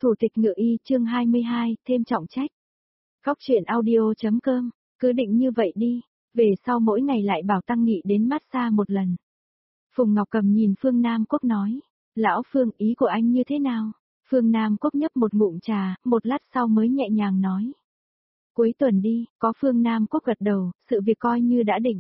Thủ tịch Ngự Y chương 22, thêm trọng trách. Góc truyện audio.com, cứ định như vậy đi, về sau mỗi ngày lại bảo Tăng Nghị đến massage một lần. Phùng Ngọc Cầm nhìn Phương Nam Quốc nói, lão Phương ý của anh như thế nào? Phương Nam Quốc nhấp một ngụm trà, một lát sau mới nhẹ nhàng nói. Cuối tuần đi, có Phương Nam Quốc gật đầu, sự việc coi như đã định.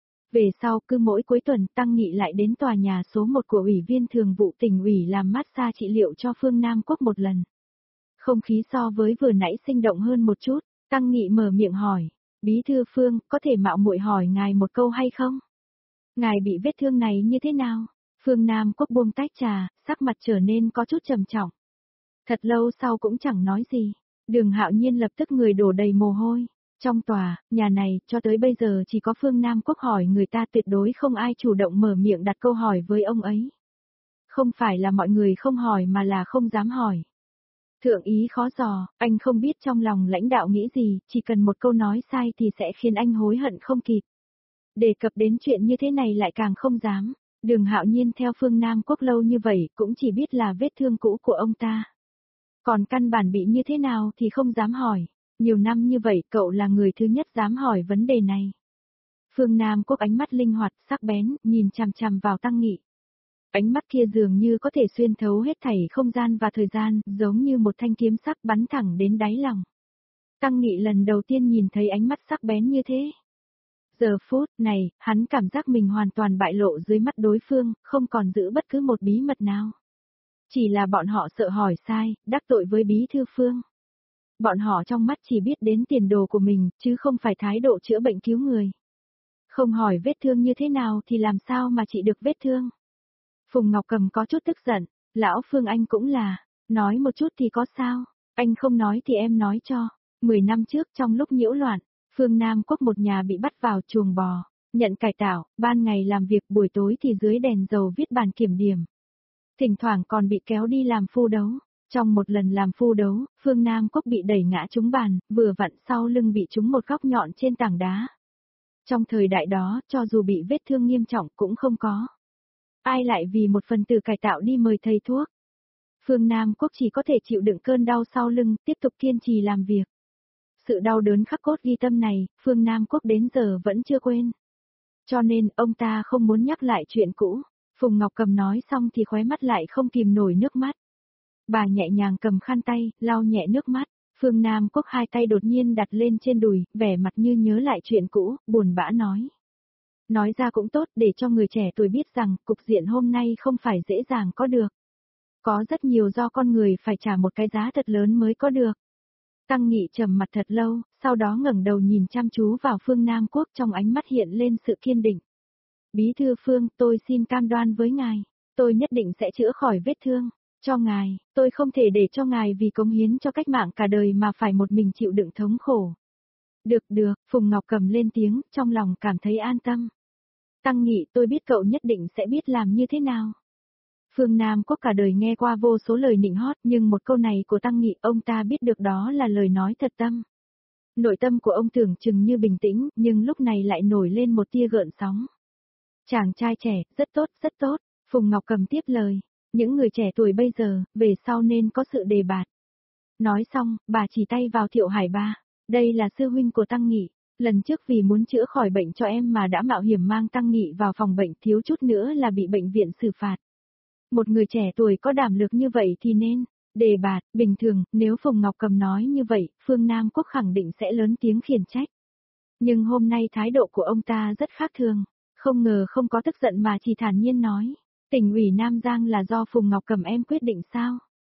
Về sau cứ mỗi cuối tuần Tăng Nghị lại đến tòa nhà số 1 của Ủy viên Thường vụ Tỉnh ủy làm massage trị liệu cho Phương Nam Quốc một lần. Không khí so với vừa nãy sinh động hơn một chút, Tăng Nghị mở miệng hỏi, Bí thư Phương, có thể mạo muội hỏi ngài một câu hay không? Ngài bị vết thương này như thế nào? Phương Nam Quốc buông tách trà, sắc mặt trở nên có chút trầm trọng. Thật lâu sau cũng chẳng nói gì, Đường Hạo Nhiên lập tức người đổ đầy mồ hôi. Trong tòa, nhà này, cho tới bây giờ chỉ có Phương Nam Quốc hỏi người ta, tuyệt đối không ai chủ động mở miệng đặt câu hỏi với ông ấy. Không phải là mọi người không hỏi mà là không dám hỏi. Thượng ý khó dò, anh không biết trong lòng lãnh đạo nghĩ gì, chỉ cần một câu nói sai thì sẽ khiến anh hối hận không kịp. Đề cập đến chuyện như thế này lại càng không dám. Đường Hạo Nhiên theo Phương Nam Quốc lâu như vậy cũng chỉ biết là vết thương cũ của ông ta. Còn căn bản bị như thế nào thì không dám hỏi. Nhiều năm như vậy cậu là người thứ nhất dám hỏi vấn đề này. Phương Nam Quốc ánh mắt linh hoạt, sắc bén, nhìn chằm chằm vào Tăng Nghị. Ánh mắt kia dường như có thể xuyên thấu hết thảy không gian và thời gian, giống như một thanh kiếm sắc bắn thẳng đến đáy lòng. Tăng Nghị lần đầu tiên nhìn thấy ánh mắt sắc bén như thế. Giờ phút này, hắn cảm giác mình hoàn toàn bại lộ dưới mắt đối phương, không còn giữ bất cứ một bí mật nào. Chỉ là bọn họ sợ hỏi sai, đắc tội với Bí thư Phương. Bọn họ trong mắt chỉ biết đến tiền đồ của mình, chứ không phải thái độ chữa bệnh cứu người. Không hỏi vết thương như thế nào thì làm sao mà trị được vết thương. Phùng Ngọc Cầm có chút tức giận, lão Phương anh cũng là, nói một chút thì có sao, anh không nói thì em nói cho. 10 năm trước trong lúc nhiễu loạn, Phương Nam Quốc một nhà bị bắt vào chuồng bò, nhận cải tạo, ban ngày làm việc buổi tối thì dưới đèn dầu viết bàn kiểm điểm. Thỉnh thoảng còn bị kéo đi làm phu đấu. Trong một lần làm phu đấu, Phương Nam Quốc bị đẩy ngã trúng bàn, vừa vặn sau lưng bị trúng một góc nhọn trên tảng đá. Trong thời đại đó, cho dù bị vết thương nghiêm trọng cũng không có. Ai lại vì một phần tử cải tạo đi mời thầy thuốc. Phương Nam Quốc chỉ có thể chịu đựng cơn đau sau lưng, tiếp tục kiên trì làm việc. Sự đau đớn khắc cốt ghi tâm này, Phương Nam Quốc đến giờ vẫn chưa quên. Cho nên, ông ta không muốn nhắc lại chuyện cũ. Phùng Ngọc Cầm nói xong thì khóe mắt lại không kìm nổi nước mắt. Bà nhẹ nhàng cầm khăn tay, lau nhẹ nước mắt. Phương Nam Quốc hai tay đột nhiên đặt lên trên đùi, vẻ mặt như nhớ lại chuyện cũ, buồn bã nói. Nói ra cũng tốt để cho người trẻ tuổi biết rằng cục diện hôm nay không phải dễ dàng có được. Có rất nhiều do con người phải trả một cái giá thật lớn mới có được. Tăng Nghị trầm mặt thật lâu, sau đó ngẩng đầu nhìn chăm chú vào Phương Nam Quốc, trong ánh mắt hiện lên sự kiên định. Bí thư Phương, tôi xin cam đoan với ngài, tôi nhất định sẽ chữa khỏi vết thương. Cho ngài, tôi không thể để cho ngài vì cống hiến cho cách mạng cả đời mà phải một mình chịu đựng thống khổ. Được, Phùng Ngọc Cầm lên tiếng, trong lòng cảm thấy an tâm. Tăng Nghị, tôi biết cậu nhất định sẽ biết làm như thế nào. Phương Nam Quốc cả đời nghe qua vô số lời nịnh hót, nhưng một câu này của Tăng Nghị ông ta biết được đó là lời nói thật tâm. Nội tâm của ông tưởng chừng như bình tĩnh, nhưng lúc này lại nổi lên một tia gợn sóng. Chàng trai trẻ, rất tốt, Phùng Ngọc Cầm tiếp lời. Những người trẻ tuổi bây giờ, về sau nên có sự đề bạt. Nói xong, bà chỉ tay vào Thiệu Hải Ba. Đây là sư huynh của Tăng Nghị. Lần trước vì muốn chữa khỏi bệnh cho em mà đã mạo hiểm mang Tăng Nghị vào phòng bệnh, thiếu chút nữa là bị bệnh viện xử phạt. Một người trẻ tuổi có đảm lực như vậy thì nên đề bạt. Bình thường, nếu Phùng Ngọc Cầm nói như vậy, Phương Nam Quốc khẳng định sẽ lớn tiếng khiển trách. Nhưng hôm nay thái độ của ông ta rất khác thường. Không ngờ không có tức giận mà chỉ thản nhiên nói. Tỉnh ủy Nam Giang là do Phùng Ngọc Cầm em quyết định sao?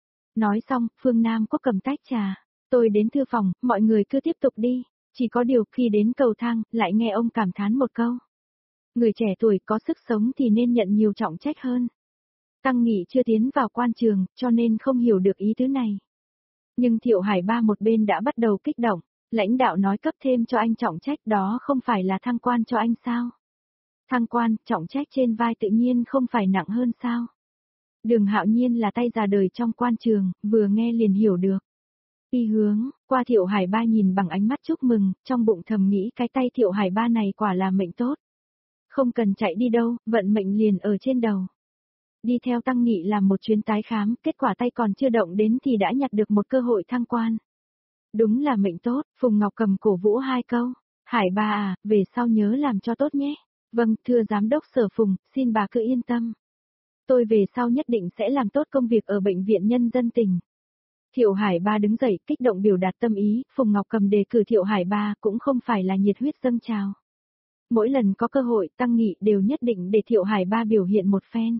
Nói xong, Phương Nam Quốc cầm tách trà. Tôi đến thư phòng, mọi người cứ tiếp tục đi. Chỉ có điều khi đến cầu thang, lại nghe ông cảm thán một câu. Người trẻ tuổi có sức sống thì nên nhận nhiều trọng trách hơn. Tăng Nghị chưa tiến vào quan trường, cho nên không hiểu được ý tứ này. Nhưng Thiệu Hải Ba một bên đã bắt đầu kích động. Lãnh đạo nói cấp thêm cho anh trọng trách, đó không phải là thăng quan cho anh sao? Thăng quan, trọng trách trên vai tự nhiên không phải nặng hơn sao? Đường Hạo Nhiên là tay già đời trong quan trường, vừa nghe liền hiểu được. Y hướng, qua Thiệu Hải Ba nhìn bằng ánh mắt chúc mừng, trong bụng thầm nghĩ cái tay Thiệu Hải Ba này quả là mệnh tốt. Không cần chạy đi đâu, vận mệnh liền ở trên đầu. đi theo Tăng Nghị làm một chuyến tái khám, kết quả tay còn chưa động đến thì đã nhặt được một cơ hội thăng quan. Đúng là mệnh tốt, Phùng Ngọc Cầm cổ vũ hai câu. Hải ba à, về sau nhớ làm cho tốt nhé. Vâng, thưa giám đốc Sở Phùng, xin bà cứ yên tâm. Tôi về sau nhất định sẽ làm tốt công việc ở bệnh viện nhân dân tỉnh. Thiệu Hải Ba đứng dậy, kích động biểu đạt tâm ý, Phùng Ngọc Cầm đề cử Thiệu Hải Ba cũng không phải là nhiệt huyết dâng trào. Mỗi lần có cơ hội, Tăng Nghị đều nhất định để Thiệu Hải Ba biểu hiện một phen.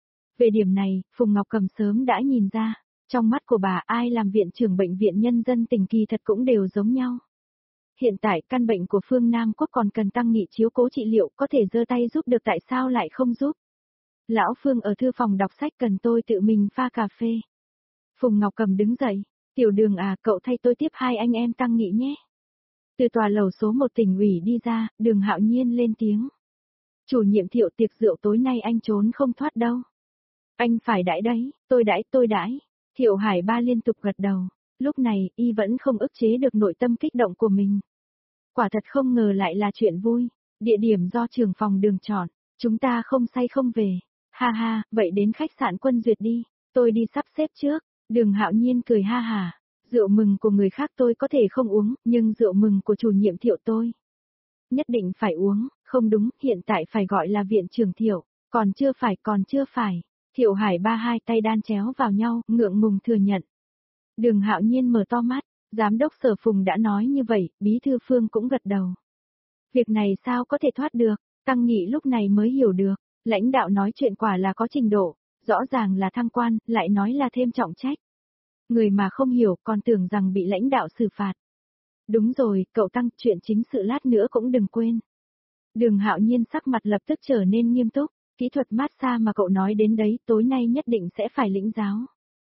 Về điểm này, Phùng Ngọc Cầm sớm đã nhìn ra, trong mắt của bà ai làm viện trưởng bệnh viện nhân dân tỉnh kỳ thật cũng đều giống nhau. Hiện tại căn bệnh của Phương Nam Quốc còn cần Tăng Nghị chiếu cố trị liệu, có thể giơ tay giúp được tại sao lại không giúp. Lão Phương ở thư phòng đọc sách cần tôi tự mình pha cà phê. Phùng Ngọc Cầm đứng dậy, Tiểu Đường à, cậu thay tôi tiếp hai anh em Tăng Nghị nhé. Từ tòa lầu số 1 tỉnh ủy đi ra, Đường Hạo Nhiên lên tiếng. Chủ nhiệm Thiệu, tiệc rượu tối nay anh trốn không thoát đâu. Anh phải đãi đấy, tôi đãi. Thiệu Hải Ba liên tục gật đầu, lúc này y vẫn không ức chế được nội tâm kích động của mình. Quả thật không ngờ lại là chuyện vui, địa điểm do trưởng phòng Đường chọn, chúng ta không say không về. Ha ha, vậy đến khách sạn Quân Duyệt đi, tôi đi sắp xếp trước. Đường Hạo Nhiên cười ha hả, rượu mừng của người khác tôi có thể không uống, nhưng rượu mừng của chủ nhiệm Thiệu tôi nhất định phải uống, không đúng, hiện tại phải gọi là viện trưởng Thiệu, còn chưa phải. Thiệu Hải Ba hai tay đan chéo vào nhau, ngượng ngùng thừa nhận. Đường Hạo Nhiên mở to mắt, giám đốc Sở Phùng đã nói như vậy, bí thư Phương cũng gật đầu. Việc này sao có thể thoát được, Tăng Nghị lúc này mới hiểu được, lãnh đạo nói chuyện quả là có trình độ, rõ ràng là thăng quan, lại nói là thêm trọng trách. Người mà không hiểu còn tưởng rằng bị lãnh đạo xử phạt. Đúng rồi, cậu Tăng, chuyện chính sự lát nữa cũng đừng quên. Đường Hạo Nhiên sắc mặt lập tức trở nên nghiêm túc, kỹ thuật massage mà cậu nói đến đấy tối nay nhất định sẽ phải lĩnh giáo.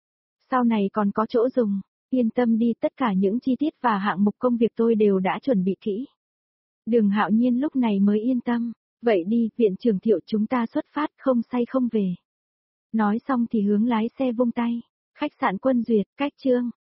Sau này còn có chỗ dùng, yên tâm đi, tất cả những chi tiết và hạng mục công việc tôi đều đã chuẩn bị kỹ. Đường Hạo Nhiên lúc này mới yên tâm, vậy đi, viện trưởng Thiệu chúng ta xuất phát, không say không về. Nói xong thì hướng lái xe vung tay, khách sạn Quân Duyệt, cách Trương.